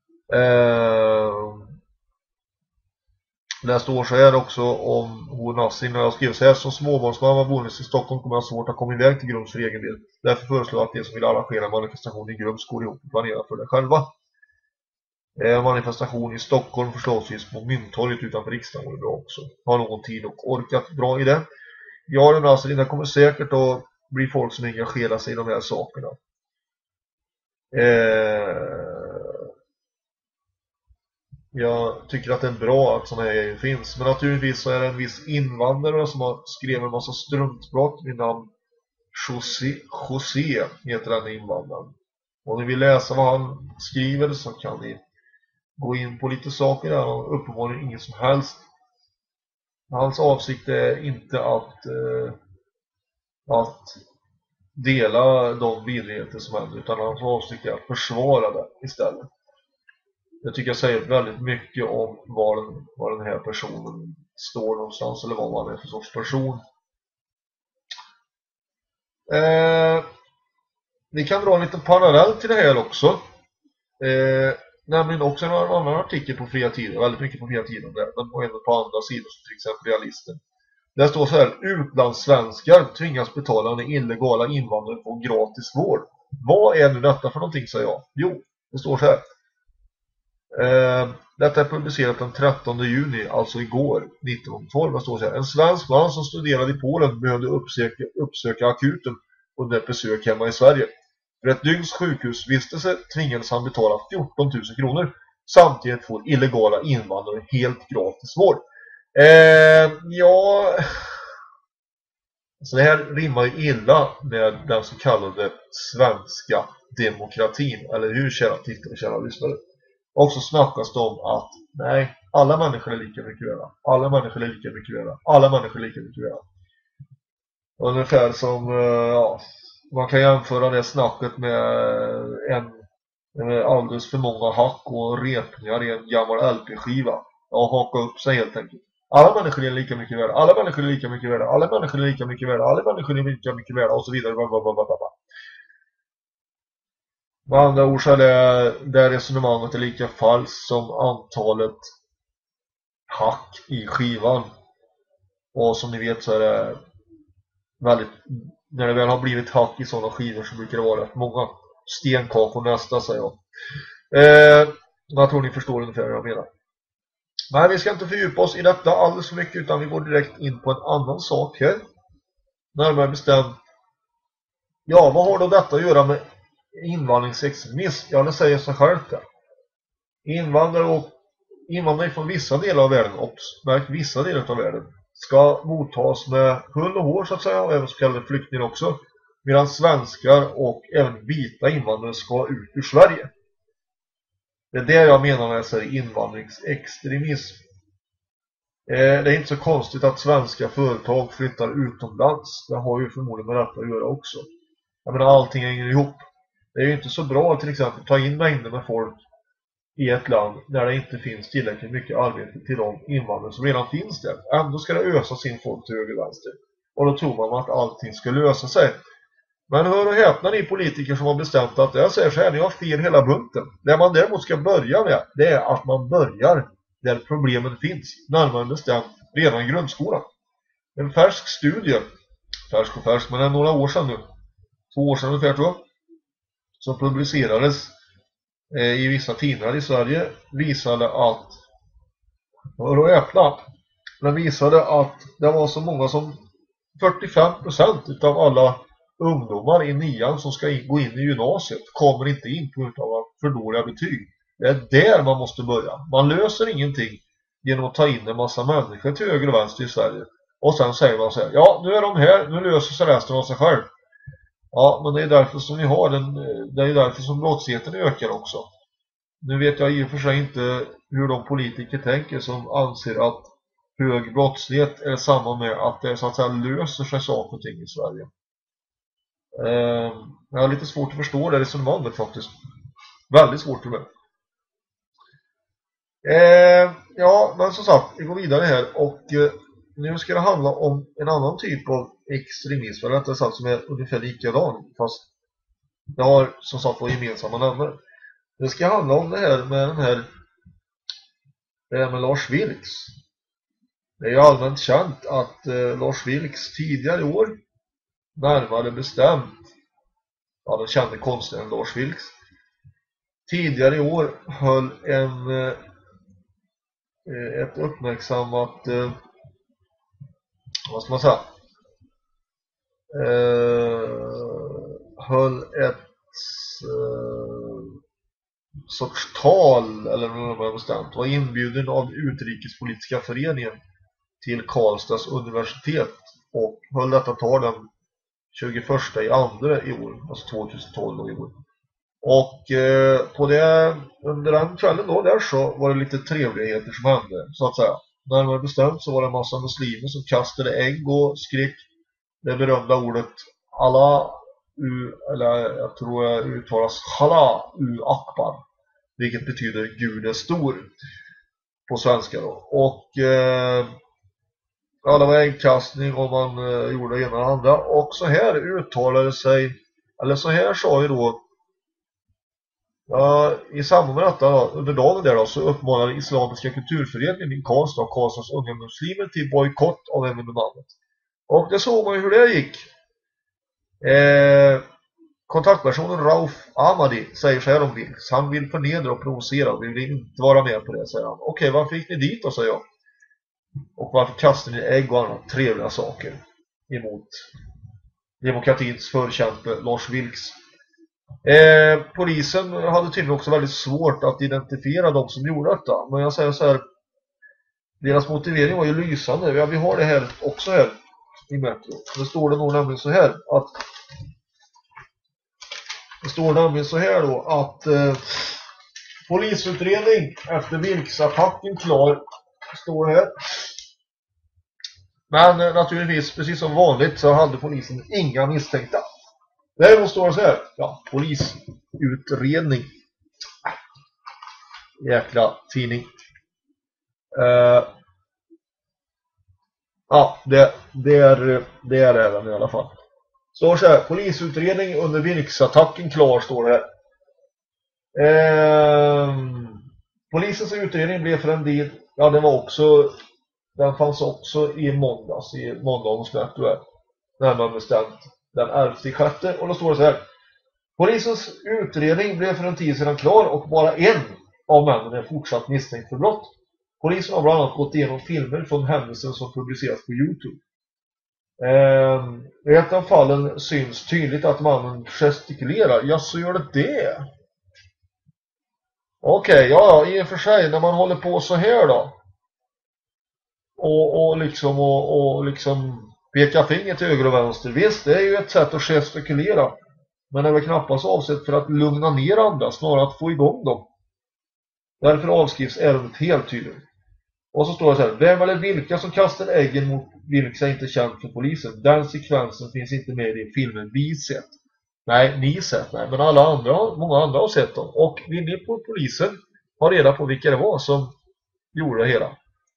Eh, det står så här också om hon Nassim, när jag skrev så här: som småbarnsmamma boende i Stockholm kommer jag svårt att komma iväg till Grums för egen del. Därför föreslår jag att de som vill arrangera manifestation i Grums går ihop och planerar för det själva. Eh, manifestation i Stockholm förslagsvis på Mynttorget utanför riksdagen är bra också. Har någon tid och orkat dra i det. Ja, den alltså, det kommer säkert att bli folk som engagerar sig i de här sakerna. Eh, jag tycker att det är bra att sådana här finns. Men naturligtvis så är det en viss invandrare som har skrivit en massa struntbrott vid namn José, José heter den invandraren. Om ni vill läsa vad han skriver så kan ni gå in på lite saker där. Och uppenbarligen inget som helst. Hans avsikt är inte att eh, att dela de vidrigheter som händer, utan hans avsikt är att försvara det istället. Jag tycker jag säger väldigt mycket om var den, var den här personen står någonstans, eller vad man är för sorts person. Eh, vi kan dra en liten parallell till det här också. Eh, nämligen också en annan artikel på Fria Tider, väldigt mycket på Fria Tider där, men och även på andra sidor som till exempel Realisten. Där står så här: utlandssvenskar tvingas betala när illegala invandrare får gratis vård. Vad är nu detta för någonting, säger jag? Jo, det står så här. Eh, detta är publicerat den trettonde juni, alltså igår, nittonhundratolv. Det står så här: en svensk man som studerade i Polen behövde uppsöka, uppsöka akuten under ett besök hemma i Sverige. För ett dygns sjukhusvistelse tvingades han betala fjorton tusen kronor. Samtidigt får illegala invandrare helt gratis vård. Eh, ja, så det här rimmar ju illa med den så kallade svenska demokratin. Eller hur, kära tittare och kära lyssnare? Och så snackas det om att nej, alla människor är lika mycket värda. Alla människor är lika mycket värda. Alla människor är lika mycket värda. Ungefär som, ja, man kan jämföra det snacket med en med alldeles för många hack och repningar i en gammal L P-skiva. Och haka upp sig helt enkelt. Alla människor är lika mycket värda. Alla människor är lika mycket värda. Alla människor är lika mycket värda. Alla människor är lika mycket värda. Och så vidare. Med andra ord så är det, det resonemanget är lika falskt som antalet hack i skivan. Och som ni vet så är det väldigt, när det väl har blivit hack i sådana skivor så brukar det vara rätt många. Stenkakor nästa, säger jag. Eh, jag tror ni förstår ungefär vad jag menar. Men vi ska inte fördjupa oss i detta alldeles för mycket, utan vi går direkt in på en annan sak här. Närmare bestämt, ja, vad har då detta att göra med invandringsextremism? Ja, det säger sig självt det. Invandrare och invandrare från vissa delar av världen, och märk vissa delar av världen, ska mottas med hull och hår så att säga, och även så kallade flyktingar också. Medan svenskar och även vita invandrare ska ut ur Sverige. Det är det jag menar när jag säger invandringsextremism. Eh, det är inte så konstigt att svenska företag flyttar utomlands. Det har ju förmodligen med detta att göra också. Jag menar, allting hänger ihop. Det är ju inte så bra att till exempel ta in mängder med folk i ett land där det inte finns tillräckligt mycket arbete till de invandrare som redan finns där. Ändå ska det ösa sin folk till höger och vänster. Och då tror man att allting ska lösa sig. Men hör och häpna, ni politiker som har bestämt att jag säger så här, ni har fel hela bunten. Det man däremot ska börja med, det är att man börjar där problemen finns, närmare bestämt redan i grundskolan. En färsk studie, färsk och färsk, men det är några år sedan nu, två år sedan ungefär tror jag, som publicerades eh, i vissa tidningar i Sverige, visade att, hör och häpna, den visade att det var så många som fyrtiofem procent utav alla ungdomar i nian som ska gå in i gymnasiet kommer inte in på grund av för dåliga betyg. Det är där man måste börja. Man löser ingenting genom att ta in en massa människor till höger och vänster i Sverige. Och sen säger man så här, ja nu är de här, nu löser sig resten av sig själv. Ja, men det är därför som vi har den, det är därför som brottsligheten ökar också. Nu vet jag i och för sig inte hur de politiker tänker som anser att hög brottslighet är samma med att det så att säga löser sig saker och ting i Sverige. Eh, jag har lite svårt att förstå det resonemanget faktiskt. Väldigt svårt för mig. Eh, ja, men som sagt, vi går vidare här och eh, nu ska det handla om en annan typ av extremism, eller rättare sagt som är ungefär likadan, fast det har som sagt var gemensamma nämnare. Det ska handla om det här med den här det här med Lars Vilks. Det är ju allmänt känt att eh, Lars Vilks tidigare i år, närmare bestämt, ja den kände konstnären Lars Vilks, tidigare i år höll en eh, ett uppmärksammat eh, vad ska man säga eh, höll ett eh, sorts tal eller vad man bestämt, var inbjuden av Utrikespolitiska föreningen till Karlstads universitet och höll detta tal den tjugoförsta i andra i år, alltså tjugotolv i år. Och eh, på det, under den kvällen då där så var det lite trevligheter som hände, så att säga. Närmare bestämt så var det en massa muslimer som kastade ägg och skrek det berömda ordet Allah, u, eller jag tror det uttalas Hala u Akbar, vilket betyder Gud är stor på svenska då. Och eh, ja, det var äggkastning och man eh, gjorde det ena och andra. Och så här uttalade sig, eller så här sa ju då, ja, i samband med detta då, under dagen där då, så uppmanade Islamiska kulturföreningen i Karlstad och Karlstads unga muslimer till bojkott av evenemanget. Och det såg man ju hur det gick. Eh, kontaktpersonen Rauf Ahmadi säger så här om Vilks. Han vill förnedra och provocera och vill inte vara med på det, säger han. Okej, varför gick ni dit då, säger jag. Och varför kastar ni ägg och andra trevliga saker emot demokratins förkämpe Lars Vilks? Eh, polisen hade tydligen också väldigt svårt att identifiera de som gjorde detta. Men jag säger så här, deras motivering var ju lysande. Ja, vi har det här också här i Metro. Det står det nog nämligen så här att det står nämligen så här då att eh, polisutredning efter Vilks-attacken klar, står här. Men eh, naturligtvis, precis som vanligt, så hade polisen inga misstänkta. Däremot står det så här, ja, polisutredning. Jäkla tidning. Uh, ja, det, det, är, det är den i alla fall. Står så här, polisutredning under Vilks-attacken klar, står det här. Uh, polisens utredning blev för en del, ja den var också, den fanns också i måndags, i måndagens Metro här. Närmare bestämt den elfte sjätte, och då står det så här. Polisens utredning blev för en tid sedan klar och bara en av männen är fortsatt misstänkt för brott. Polisen har bland annat gått igenom filmer från händelsen som publicerats på YouTube. Ehm, I ett av fallen syns tydligt att mannen gestikulerar. Ja, så gör det det. Okej, okay, ja, i och för sig, när man håller på så här då. Och, och liksom, och, och liksom peka finger till höger och vänster. Visst, det är ju ett sätt att gestikulera. Men det är väl knappast avsett för att lugna ner andra, snarare att få igång dem. Därför avskrivs ärendet helt tydligt. Och så står det så här. Vem eller vilka som kastar äggen mot Vilks är inte känt för polisen. Den sekvensen finns inte med i filmen vi sett. Nej, ni sett, nej. Men alla andra, många andra har sett dem. Och vill ni på polisen ha reda på vilka det var som gjorde det hela,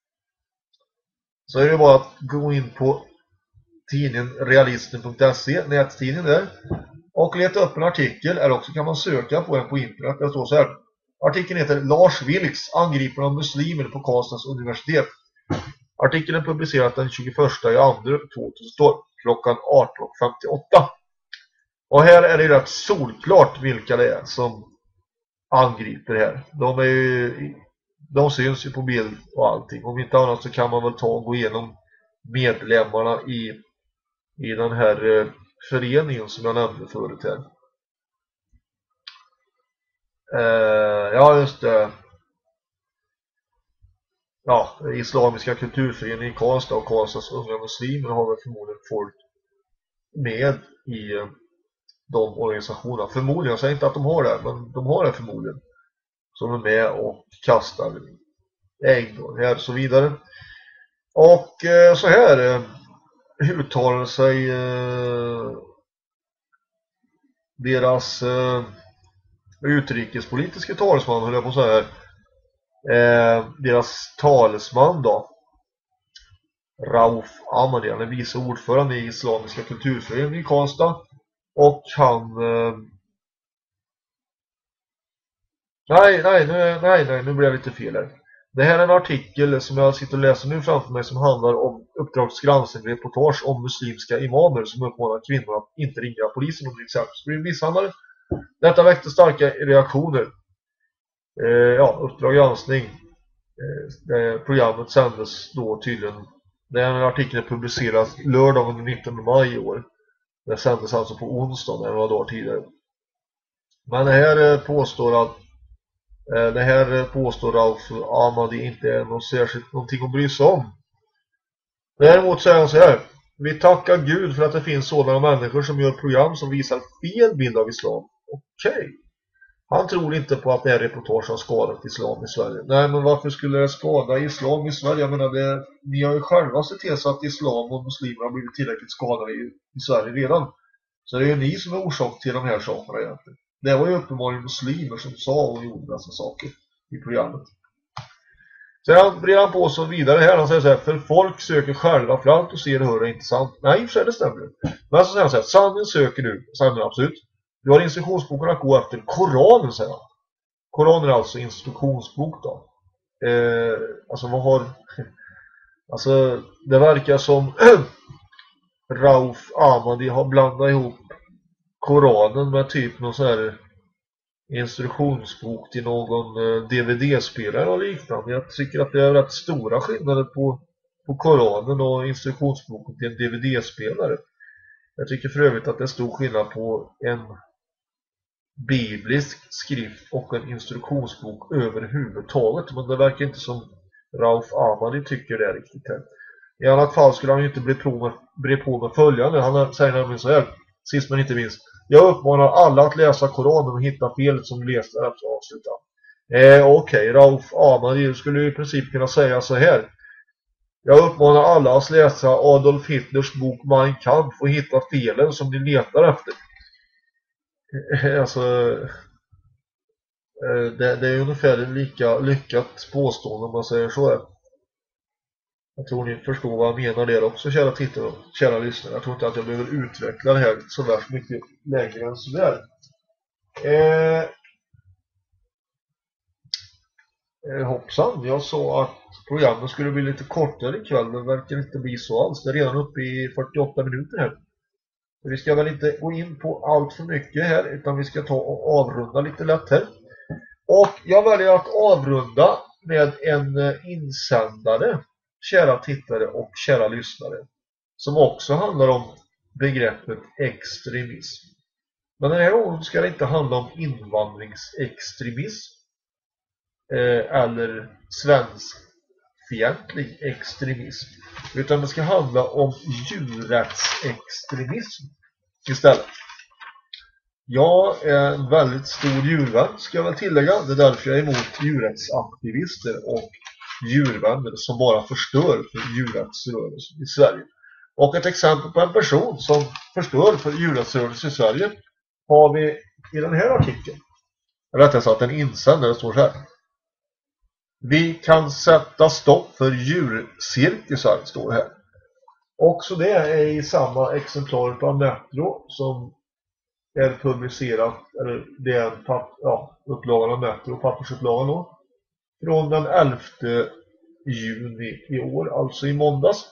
så är det bara att gå in på tidningen realisten punkt se, nättidningen där, och leta upp en artikel, eller också kan man söka på en på internet. Det står så här. Artikeln heter Lars Vilks angriper av muslimer på Karlstads universitet. Artikeln är publicerad den tjugoförsta i andra tvåtusen klockan arton femtioåtta. Och här är det rätt solklart vilka det är som angriper här. De är ju, de syns ju på bild och allting. Om inte annat så kan man väl ta och gå igenom medlemmarna i i den här eh, föreningen som jag nämnde förut här. Eh, ja, just det. Ja, Islamiska kulturföreningen i Karlstad och Karlstads unga muslimer har väl förmodligen folk med i eh, de organisationerna. Förmodligen, jag säger inte att de har det, men de har det förmodligen. Som är med och kastar ägg och här och så vidare. Och eh, så här eh, uttalar sig eh, deras eh, utrikespolitiska talesman, höll jag på att säga här. Eh, deras talesman då, Rauf Ahmadi, han är vice ordförande i Islamiska kulturföreningen i Karlstad. Och han eh, nej, nej, nej, nej, nej, nu blir jag lite fel här. Det här är en artikel som jag sitter och läser nu framför mig som handlar om uppdragsgranskning, reportage om muslimska imamer som uppmanar kvinnor att inte ringa polisen om till exempel blir misshandlade. Detta väckte starka reaktioner. Eh, ja, Uppdrag granskning. Eh, det programmet sändes då tydligen. Den artikeln publiceras lördagen den nittonde maj i år. Det sändes alltså på onsdag, några dagar tidigare. Men det här eh, påstår att eh, det här påstår Rauf Ahmadi inte är något särskilt någonting att bry sig om. Däremot säger han så här: vi tackar Gud för att det finns sådana människor som gör program som visar fel bild av islam. Okej. Okay. Han tror inte på att det här reportage har skadat islam i Sverige. Nej, men varför skulle det skada islam i Sverige? Jag menar, det, ni har ju själva sett till så att islam och muslimer har blivit tillräckligt skadade i, i Sverige redan. Så det är ju ni som är orsak till de här sakerna egentligen. Det var ju uppenbarligen muslimer som sa och gjorde dessa saker i programmet. Sen brer han på så vidare här. Han säger så här: för folk söker själva för allt och ser och hör är inte sant. Nej, i och för sig det stämmer. Men så säger han så här: sanningen söker du. Sanningen, absolut. Du har instruktionsboken att gå efter. Koranen, säger han. Koranen är alltså instruktionsbok då. Eh, alltså vad har... Alltså det verkar som Rauf Ahmadi har blandat ihop Koranen med typ någon sån här instruktionsbok till någon eh, D V D-spelare och liknande. Jag tycker att det är rätt stora skillnader på, på Koranen och instruktionsboken till en D V D-spelare. Jag tycker för övrigt att det är stor skillnad på en biblisk skrift och en instruktionsbok överhuvudtaget, men det verkar inte som Rauf Ahmadi tycker det är riktigt här. I annat fall skulle han ju inte bli på med, bli på med följande. Han säger nämligen så här, sist men inte minst: jag uppmanar alla att läsa Koranen och hitta felet som läste efter att avsluta. Eh, Okej, okay. Rauf Ahmadi skulle i princip kunna säga så här: jag uppmanar alla att läsa Adolf Hitlers bok Mein Kampf och hitta felen som ni letar efter. Alltså det, det är ungefär lika lyckat påstående om man säger så här. Jag tror ni förstår vad jag menar där också, kära tittare och kära lyssnare. Jag tror inte att jag behöver utveckla det här så värst mycket längre än så där. Eh, eh, hoppsan, jag sa att programmet skulle bli lite kortare ikväll. Det verkar inte bli så alls. Det är redan uppe i fyrtioåtta minuter här. Vi ska väl inte gå in på allt för mycket här, utan vi ska ta och avrunda lite lätt här. Och jag väljer att avrunda med en insändare, kära tittare och kära lyssnare, som också handlar om begreppet extremism. Men den här gången ska det inte handla om invandringsextremism eh, eller svenskfientlig extremism, utan det ska handla om djurrättsextremism istället. Jag är en väldigt stor djurvän, ska jag väl tillägga. Det är därför jag är emot djurrättsaktivister och djurvänner som bara förstör för djurrättsrörelsen i Sverige. Och ett exempel på en person som förstör för djurrättsrörelsen i Sverige har vi i den här artikeln. Rättare sagt en insändare står så här: vi kan sätta stopp för djurcirkusar, står det här. Också det är i samma exemplar på Metro som är publicerat, eller det är en papp, ja, upplagan av Metro, pappersupplagan då, från den elfte juni i år, alltså i måndags.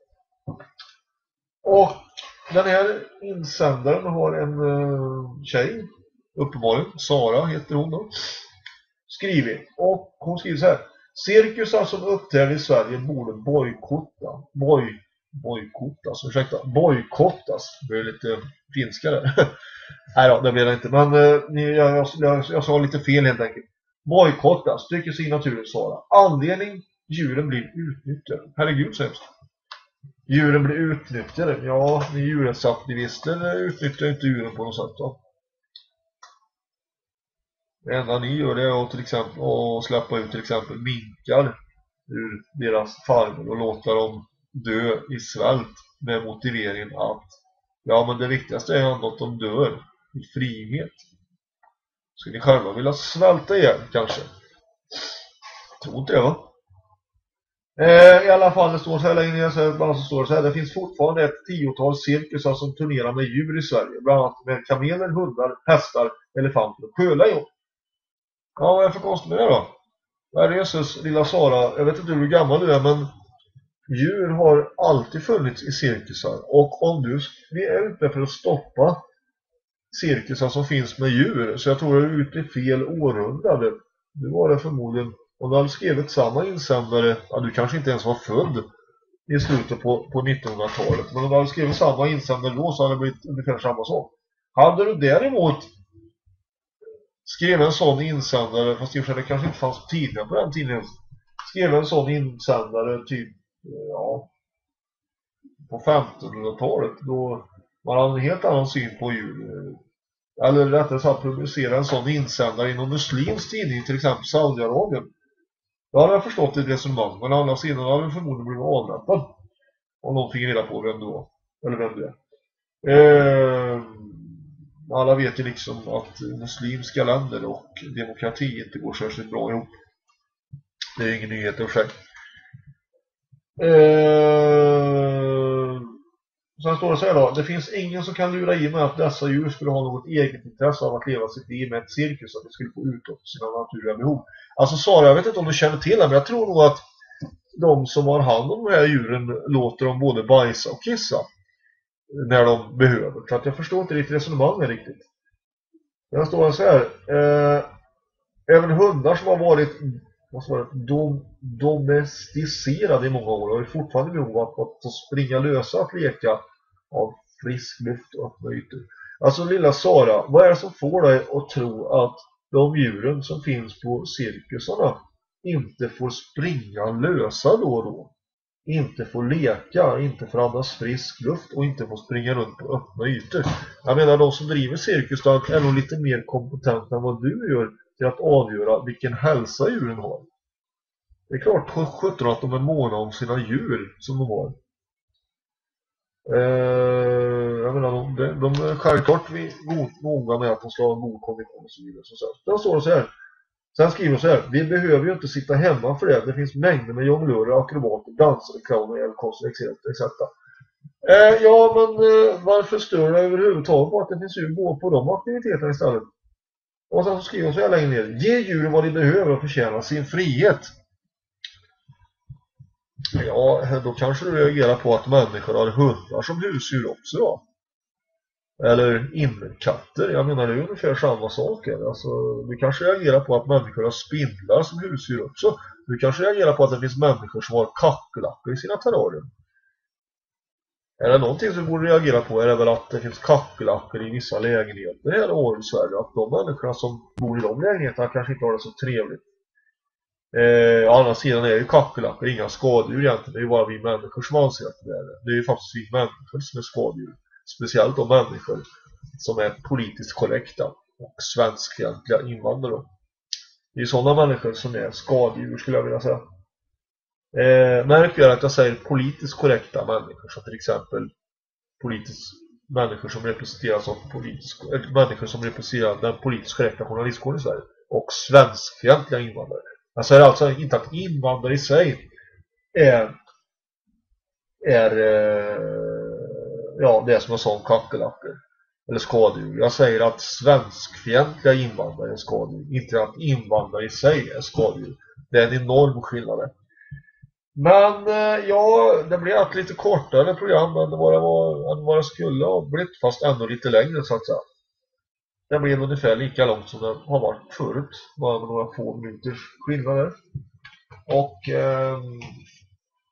Och den här insändaren har en uh, tjej, uppenbarligen, Sara heter hon då, skrivit. Och hon skriver så här: cirkusar som uppträder i Sverige borde bojkotta, boj, bojkottas, ursäkta, bojkottas. Det är lite finska där. Nej då, det blir det inte. Men eh, jag, jag, jag, jag sa lite fel helt enkelt. Bojkottas, tycker sin naturen svara. Anledning, djuren blir utnyttjade. Herregud så hemskt. Djuren blir utnyttjade. Ja, ni djurrättsaktivister utnyttjar inte djuren på något sätt då. Det enda ni gör det är att till exempel att släppa ut till exempel minkar ur deras farmer och låta dem dö i svält med motiveringen att ja, men det viktigaste är ändå att de dör i frihet. Ska ni själva vilja svälta igen kanske? Tror inte det, va? Eh, I alla fall, det står så här länge så bara så står det så här. Det finns fortfarande ett tiotal cirkusar som turnerar med djur i Sverige. Bland annat med kameler, hundar, hästar, elefanter och sjölejon. Ja, vad är för konstigt med det då? Vad är Jesus, lilla Sara? Jag vet inte hur gammal du är, men djur har alltid funnits i cirkusar. Och om du vi är ute för att stoppa cirkusar som finns med djur, så jag tror du är ute i fel århundrade. Du var det förmodligen, och du hade skrivit samma insändare, ja, du kanske inte ens var född i slutet på, på nittonhundratalet, men om du hade skrivit samma insändare då så hade det blivit ungefär samma sak. Hade du däremot skrev en sån insändare, fast det kanske inte fanns tidningar på den tiden, skrev en sån insändare typ ja, på femtonhundratalet, då man hade en helt annan syn på djur. Eller rättare sagt publicera en sån insändare i någon muslims tidning, till exempel Saudiarabien. Då hade jag förstått ett resonemang, men å andra sidan hade jag förmodligen blivit avrättad om någon fick reda på vem du var, eller vem du är. Eh, alla vet ju liksom att muslimska länder och demokrati inte går särskilt bra ihop. Det är ingen nyhet i och för sig. Eh, sen står det så här då. Det finns ingen som kan lura i mig att dessa djur skulle ha något eget intresse av att leva sitt liv med ett cirkus, att de skulle få utlopp för sina naturliga behov. Alltså Sara, jag vet inte om du känner till det, men jag tror nog att de som har hand om de här djuren låter dem både bajsa och kissa när de behöver. Så att jag förstår inte ditt resonemang riktigt. Jag står så här. Eh, även hundar som har varit, vad ska det, dom, domesticerade i många år har fortfarande behov av att, att springa lösa, att leka av frisk luft och öppna ytor. Alltså lilla Sara, vad är det som får dig att tro att de djuren som finns på cirkusarna inte får springa lösa då och då? Inte får leka, inte får andas frisk luft och inte får springa runt på öppna ytor. Jag menar, de som driver cirkus är nog lite mer kompetenta än vad du gör till att avgöra vilken hälsa djuren har. Det är klart sjutton att de är måna om sina djur som de har. Eh, jag menar, de, de, de är självklart noga med att de ska ha en god kondition och så vidare. Så sen står det så här. Sen skriver de så här. Vi behöver ju inte sitta hemma för det. Det finns mängder med jonglörer, akrobater, dansare, clowner, elkonster, et cetera. Eh, ja, men eh, varför stör det överhuvudtaget på att det finns ju gå på de aktiviteterna istället? Och sen så skriver de så här längre ner. Ge djuren vad de behöver och förtjäna sin frihet. Ja, då kanske du reagerar på att människor har hundar som husdjur också då. Eller innerkatter. Jag menar, det är ungefär samma sak. Alltså, du kanske reagerar på att människor har spindlar som husdjur också. Du kanske reagerar på att det finns människor som har kackerlackor i sina terrarier. Är det någonting som du borde reagera på är det väl att det finns kackerlackor i vissa lägenheter här år i Sverige. Att de människorna som bor i de lägenheterna kanske inte har det så trevligt. Eh, å andra sidan är ju kackerlackor inga skadedjur egentligen. Det är ju bara vi människor som anser att det är det. Det är ju faktiskt vi människor som är skadedjur. Speciellt de människor som är politiskt korrekta och svenskfientliga invandrare. Det är sådana människor som är skadedjur, skulle jag vilja säga. Eh, märk väl att jag säger politiskt korrekta människor, som till exempel politisk, människor som representeras av politisk, äh, människor som representerar den politiskt korrekta journalistkåren i Sverige och svenskfientliga invandrare. Jag säger alltså inte att invandrare i sig är är ja, det är som en sån kackerlackor eller skadedjur. Jag säger att svenskfientliga invandrare är skadedjur, inte att invandrare i sig är skadedjur. Det är en enorm skillnad. Men ja, det blev ett lite kortare program än vad det, var, än vad det skulle ha blivit, fast ändå lite längre så att säga. Det blev ungefär lika långt som det har varit förut, bara med några få minuters skillnader. Och eh,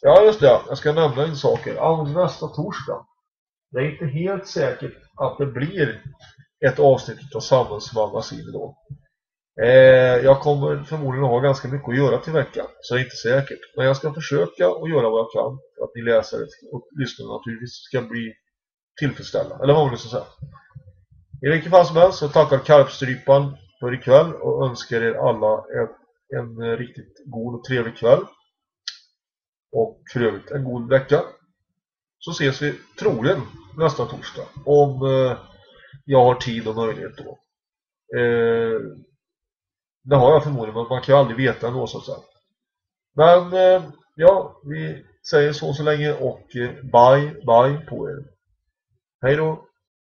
Ja, just det. Jag ska nämna en sak här. Ja, nästa torsdag. Det är inte helt säkert att det blir ett avsnitt av Samhällsmagasin då. Eh, jag kommer förmodligen ha ganska mycket att göra till veckan, så det är inte säkert. Men jag ska försöka och göra vad jag kan för att ni läsare och lyssnare naturligtvis ska bli tillfredsställda. Eller vad man nu ska säga. I vilket fall som helst så tackar Karpstrypan för ikväll och önskar er alla en, en riktigt god och trevlig kväll. Och för övrigt en god vecka. Så ses vi troligen nästa torsdag. Om eh, jag har tid och möjlighet då. Eh, det har jag förmodligen, men man kan ju aldrig veta ändå så att säga. Men eh, ja, vi säger så så länge och eh, bye bye på er. Hej då!